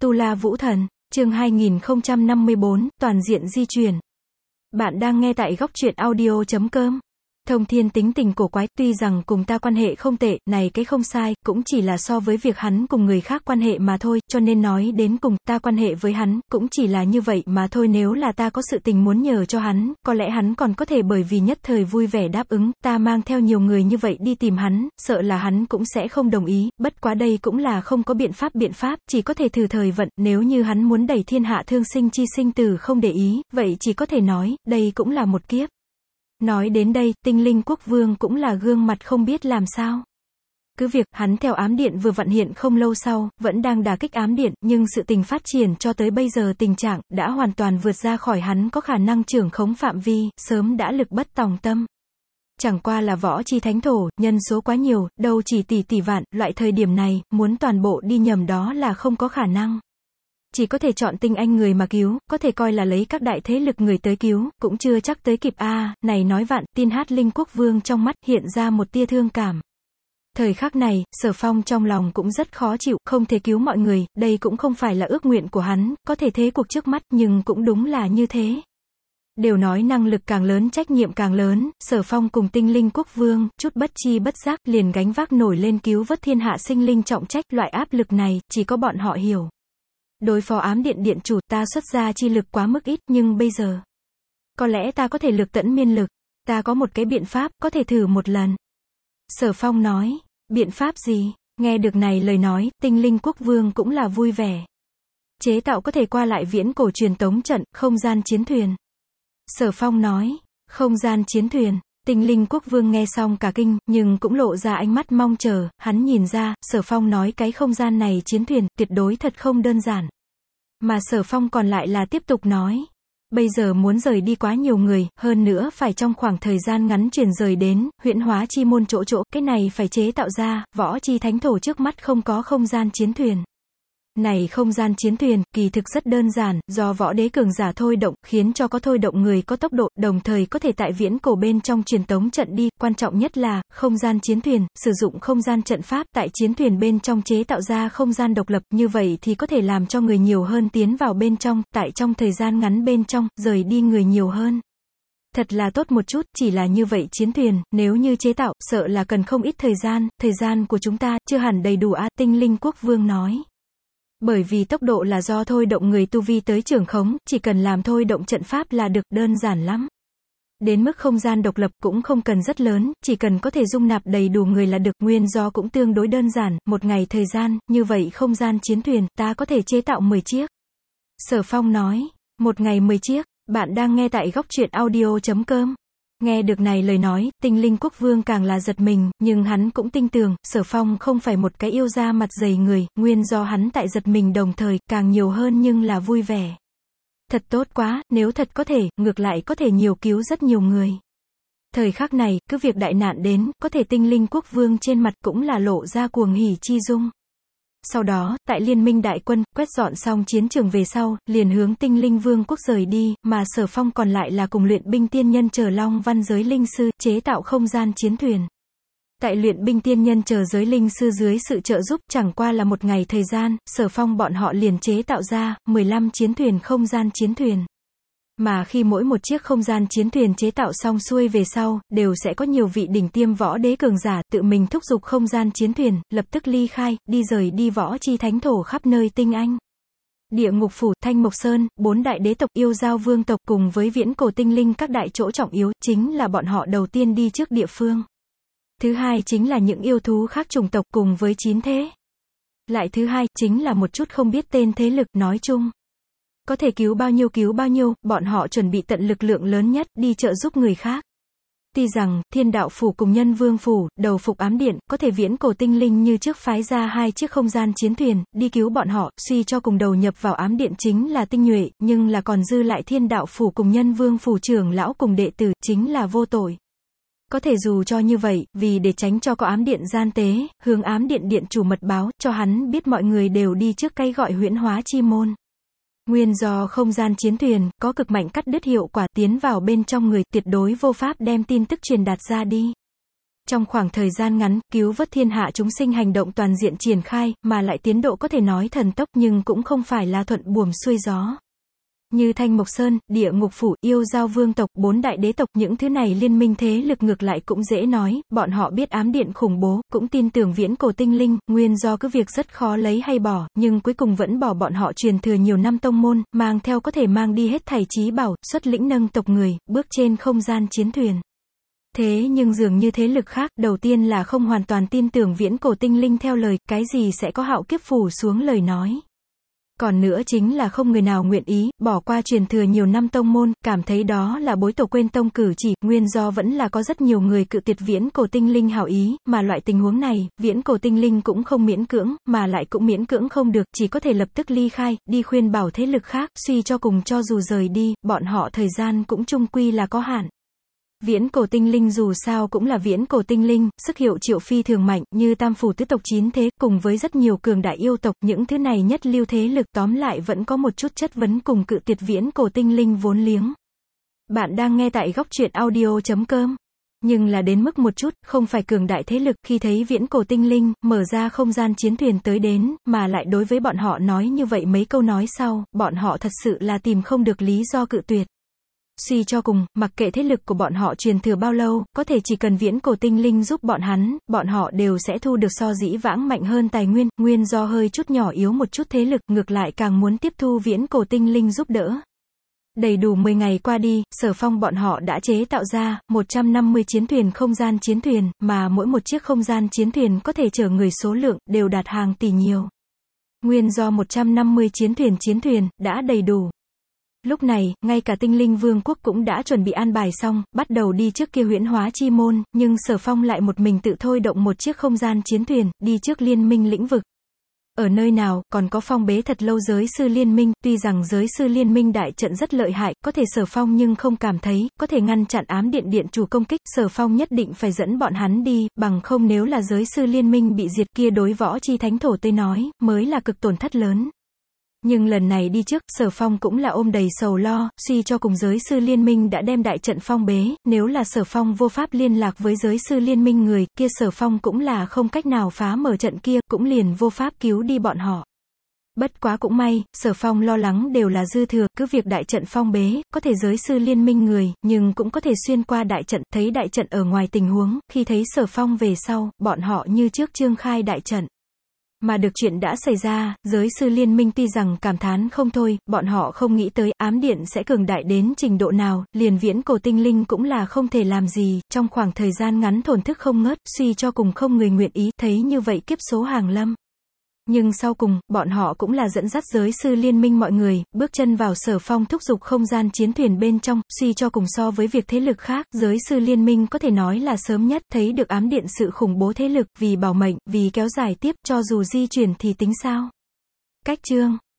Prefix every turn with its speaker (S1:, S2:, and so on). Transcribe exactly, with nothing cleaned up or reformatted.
S1: Tu La Vũ Thần, chương hai nghìn không trăm năm mươi bốn, toàn diện di chuyển. Bạn đang nghe tại góc truyện audio chấm com. Thông Thiên tính tình cổ quái, tuy rằng cùng ta quan hệ không tệ, này cái không sai, cũng chỉ là so với việc hắn cùng người khác quan hệ mà thôi, cho nên nói đến cùng, ta quan hệ với hắn, cũng chỉ là như vậy mà thôi. Nếu là ta có sự tình muốn nhờ cho hắn, có lẽ hắn còn có thể bởi vì nhất thời vui vẻ đáp ứng, ta mang theo nhiều người như vậy đi tìm hắn, sợ là hắn cũng sẽ không đồng ý, bất quá đây cũng là không có biện pháp biện pháp, chỉ có thể thử thời vận, nếu như hắn muốn đẩy thiên hạ thương sinh chi sinh tử không để ý, vậy chỉ có thể nói, đây cũng là một kiếp. Nói đến đây, Tinh Linh Quốc Vương cũng là gương mặt không biết làm sao. Cứ việc, hắn theo ám điện vừa vận hiện không lâu sau, vẫn đang đả kích ám điện, nhưng sự tình phát triển cho tới bây giờ tình trạng, đã hoàn toàn vượt ra khỏi hắn có khả năng trưởng khống phạm vi, sớm đã lực bất tòng tâm. Chẳng qua là võ chi thánh thổ, nhân số quá nhiều, đâu chỉ tỷ tỷ vạn, loại thời điểm này, muốn toàn bộ đi nhầm đó là không có khả năng. Chỉ có thể chọn tinh anh người mà cứu, có thể coi là lấy các đại thế lực người tới cứu, cũng chưa chắc tới kịp a à, này nói vạn, tin hát Linh Quốc Vương trong mắt hiện ra một tia thương cảm. Thời khắc này, Sở Phong trong lòng cũng rất khó chịu, không thể cứu mọi người, đây cũng không phải là ước nguyện của hắn, có thể thế cuộc trước mắt, nhưng cũng đúng là như thế. Đều nói năng lực càng lớn trách nhiệm càng lớn, Sở Phong cùng Tinh Linh Quốc Vương, chút bất chi bất giác, liền gánh vác nổi lên cứu vớt thiên hạ sinh linh trọng trách, loại áp lực này, chỉ có bọn họ hiểu. Đối phó ám điện điện chủ, ta xuất ra chi lực quá mức ít, nhưng bây giờ, có lẽ ta có thể lực tẫn miên lực, ta có một cái biện pháp, có thể thử một lần. Sở Phong nói, biện pháp gì? Nghe được này lời nói, Tinh Linh Quốc Vương cũng là vui vẻ. Chế tạo có thể qua lại viễn cổ truyền tống trận, không gian chiến thuyền. Sở Phong nói, không gian chiến thuyền. Tinh Linh Quốc Vương nghe xong cả kinh, nhưng cũng lộ ra ánh mắt mong chờ, hắn nhìn ra, Sở Phong nói cái không gian này chiến thuyền, tuyệt đối thật không đơn giản. Mà Sở Phong còn lại là tiếp tục nói, bây giờ muốn rời đi quá nhiều người, hơn nữa phải trong khoảng thời gian ngắn chuyển rời đến, huyễn hóa chi môn chỗ chỗ, cái này phải chế tạo ra, võ chi thánh thổ trước mắt không có không gian chiến thuyền. Này không gian chiến thuyền, kỳ thực rất đơn giản, do võ đế cường giả thôi động, khiến cho có thôi động người có tốc độ, đồng thời có thể tại viễn cổ bên trong truyền tống trận đi, quan trọng nhất là, không gian chiến thuyền, sử dụng không gian trận pháp, tại chiến thuyền bên trong chế tạo ra không gian độc lập, như vậy thì có thể làm cho người nhiều hơn tiến vào bên trong, tại trong thời gian ngắn bên trong, rời đi người nhiều hơn. Thật là tốt một chút, chỉ là như vậy chiến thuyền, nếu như chế tạo, sợ là cần không ít thời gian, thời gian của chúng ta, chưa hẳn đầy đủ a, Tinh Linh Quốc Vương nói. Bởi vì tốc độ là do thôi động người tu vi tới trưởng khống, chỉ cần làm thôi động trận pháp là được, đơn giản lắm. Đến mức không gian độc lập cũng không cần rất lớn, chỉ cần có thể dung nạp đầy đủ người là được, nguyên do cũng tương đối đơn giản, một ngày thời gian, như vậy không gian chiến thuyền, ta có thể chế tạo mười chiếc. Sở Phong nói, một ngày mười chiếc, bạn đang nghe tại góc truyện audio chấm com. Nghe được này lời nói, Tinh Linh Quốc Vương càng là giật mình, nhưng hắn cũng tin tưởng, Sở Phong không phải một cái yêu da mặt dày người, nguyên do hắn tại giật mình đồng thời, càng nhiều hơn nhưng là vui vẻ. Thật tốt quá, nếu thật có thể, ngược lại có thể nhiều cứu rất nhiều người. Thời khắc này, cứ việc đại nạn đến, có thể Tinh Linh Quốc Vương trên mặt cũng là lộ ra cuồng hỉ chi dung. Sau đó, tại liên minh đại quân, quét dọn xong chiến trường về sau, liền hướng Tinh Linh Vương quốc rời đi, mà Sở Phong còn lại là cùng luyện binh tiên nhân chờ Long Văn giới linh sư, chế tạo không gian chiến thuyền. Tại luyện binh tiên nhân chờ giới linh sư dưới sự trợ giúp, chẳng qua là một ngày thời gian, Sở Phong bọn họ liền chế tạo ra, mười lăm chiến thuyền không gian chiến thuyền. Mà khi mỗi một chiếc không gian chiến thuyền chế tạo xong xuôi về sau, đều sẽ có nhiều vị đỉnh tiêm võ đế cường giả tự mình thúc giục không gian chiến thuyền, lập tức ly khai, đi rời đi võ chi thánh thổ khắp nơi tinh anh. Địa ngục phủ, Thanh Mộc Sơn, bốn đại đế tộc, yêu giao vương tộc cùng với viễn cổ tinh linh các đại chỗ trọng yếu, chính là bọn họ đầu tiên đi trước địa phương. Thứ hai chính là những yêu thú khác chủng tộc cùng với chín thế. Lại thứ hai, chính là một chút không biết tên thế lực, nói chung. Có thể cứu bao nhiêu cứu bao nhiêu, bọn họ chuẩn bị tận lực lượng lớn nhất, đi trợ giúp người khác. Tuy rằng, Thiên Đạo Phủ cùng Nhân Vương Phủ, đầu phục ám điện, có thể viễn cổ tinh linh như trước phái ra hai chiếc không gian chiến thuyền, đi cứu bọn họ, suy cho cùng đầu nhập vào ám điện chính là tinh nhuệ, nhưng là còn dư lại Thiên Đạo Phủ cùng Nhân Vương Phủ trưởng lão cùng đệ tử, chính là vô tội. Có thể dù cho như vậy, vì để tránh cho có ám điện gian tế, hướng ám điện điện chủ mật báo, cho hắn biết mọi người đều đi trước cái gọi huyễn hóa chi môn. Nguyên do không gian chiến thuyền, có cực mạnh cắt đứt hiệu quả tiến vào bên trong người, tuyệt đối vô pháp đem tin tức truyền đạt ra đi. Trong khoảng thời gian ngắn, cứu vớt thiên hạ chúng sinh hành động toàn diện triển khai, mà lại tiến độ có thể nói thần tốc nhưng cũng không phải là thuận buồm xuôi gió. Như Thanh Mộc Sơn, Địa Ngục Phủ, Yêu Giao Vương tộc, bốn đại đế tộc, những thứ này liên minh thế lực ngược lại cũng dễ nói, bọn họ biết ám điện khủng bố, cũng tin tưởng viễn cổ tinh linh, nguyên do cứ việc rất khó lấy hay bỏ, nhưng cuối cùng vẫn bỏ bọn họ truyền thừa nhiều năm tông môn, mang theo có thể mang đi hết thảy chí bảo, xuất lĩnh nâng tộc người, bước trên không gian chiến thuyền. Thế nhưng dường như thế lực khác, đầu tiên là không hoàn toàn tin tưởng viễn cổ tinh linh theo lời, cái gì sẽ có hạo kiếp phủ xuống lời nói. Còn nữa chính là không người nào nguyện ý, bỏ qua truyền thừa nhiều năm tông môn, cảm thấy đó là bối tổ quên tông cử chỉ, nguyên do vẫn là có rất nhiều người cự tuyệt viễn cổ tinh linh hảo ý, mà loại tình huống này, viễn cổ tinh linh cũng không miễn cưỡng, mà lại cũng miễn cưỡng không được, chỉ có thể lập tức ly khai, đi khuyên bảo thế lực khác, suy cho cùng cho dù rời đi, bọn họ thời gian cũng chung quy là có hạn. Viễn cổ tinh linh dù sao cũng là viễn cổ tinh linh, sức hiệu triệu phi thường mạnh, như tam phủ tứ tộc chín thế, cùng với rất nhiều cường đại yêu tộc, những thứ này nhất lưu thế lực tóm lại vẫn có một chút chất vấn cùng cự tuyệt viễn cổ tinh linh vốn liếng. Bạn đang nghe tại góc truyện audio chấm com. Nhưng là đến mức một chút, không phải cường đại thế lực khi thấy viễn cổ tinh linh, mở ra không gian chiến thuyền tới đến, mà lại đối với bọn họ nói như vậy mấy câu nói sau, bọn họ thật sự là tìm không được lý do cự tuyệt. Suy cho cùng, mặc kệ thế lực của bọn họ truyền thừa bao lâu, có thể chỉ cần viễn cổ tinh linh giúp bọn hắn, bọn họ đều sẽ thu được so dĩ vãng mạnh hơn tài nguyên, nguyên do hơi chút nhỏ yếu một chút thế lực, ngược lại càng muốn tiếp thu viễn cổ tinh linh giúp đỡ. Đầy đủ mười ngày qua đi, Sở Phong bọn họ đã chế tạo ra một trăm năm mươi chiến thuyền không gian chiến thuyền, mà mỗi một chiếc không gian chiến thuyền có thể chở người số lượng, đều đạt hàng tỷ nhiều. Nguyên do một trăm năm mươi chiến thuyền chiến thuyền, đã đầy đủ. Lúc này, ngay cả tinh linh vương quốc cũng đã chuẩn bị an bài xong, bắt đầu đi trước kia huyễn hóa chi môn, nhưng Sở Phong lại một mình tự thôi động một chiếc không gian chiến thuyền, đi trước liên minh lĩnh vực. Ở nơi nào, còn có phong bế thật lâu giới sư liên minh, tuy rằng giới sư liên minh đại trận rất lợi hại, có thể Sở Phong nhưng không cảm thấy, có thể ngăn chặn ám điện điện chủ công kích, Sở Phong nhất định phải dẫn bọn hắn đi, bằng không nếu là giới sư liên minh bị diệt kia đối võ chi thánh thổ tây nói, mới là cực tổn thất lớn. Nhưng lần này đi trước, Sở Phong cũng là ôm đầy sầu lo, suy cho cùng giới sư liên minh đã đem đại trận phong bế, nếu là Sở Phong vô pháp liên lạc với giới sư liên minh người, kia Sở Phong cũng là không cách nào phá mở trận kia, cũng liền vô pháp cứu đi bọn họ. Bất quá cũng may, Sở Phong lo lắng đều là dư thừa, cứ việc đại trận phong bế, có thể giới sư liên minh người, nhưng cũng có thể xuyên qua đại trận, thấy đại trận ở ngoài tình huống, khi thấy Sở Phong về sau, bọn họ như trước trương khai đại trận. Mà được chuyện đã xảy ra, giới sư liên minh tuy rằng cảm thán không thôi, bọn họ không nghĩ tới ám điện sẽ cường đại đến trình độ nào, liền viễn cổ tinh linh cũng là không thể làm gì, trong khoảng thời gian ngắn thổn thức không ngớt, suy cho cùng không người nguyện ý, thấy như vậy kiếp số hàng lâm. Nhưng sau cùng, bọn họ cũng là dẫn dắt giới sư liên minh mọi người, bước chân vào Sở Phong thúc giục không gian chiến thuyền bên trong, suy cho cùng so với việc thế lực khác, giới sư liên minh có thể nói là sớm nhất thấy được ám điện sự khủng bố thế lực, vì bảo mệnh, vì kéo dài tiếp, cho dù di chuyển thì tính sao. Cách chương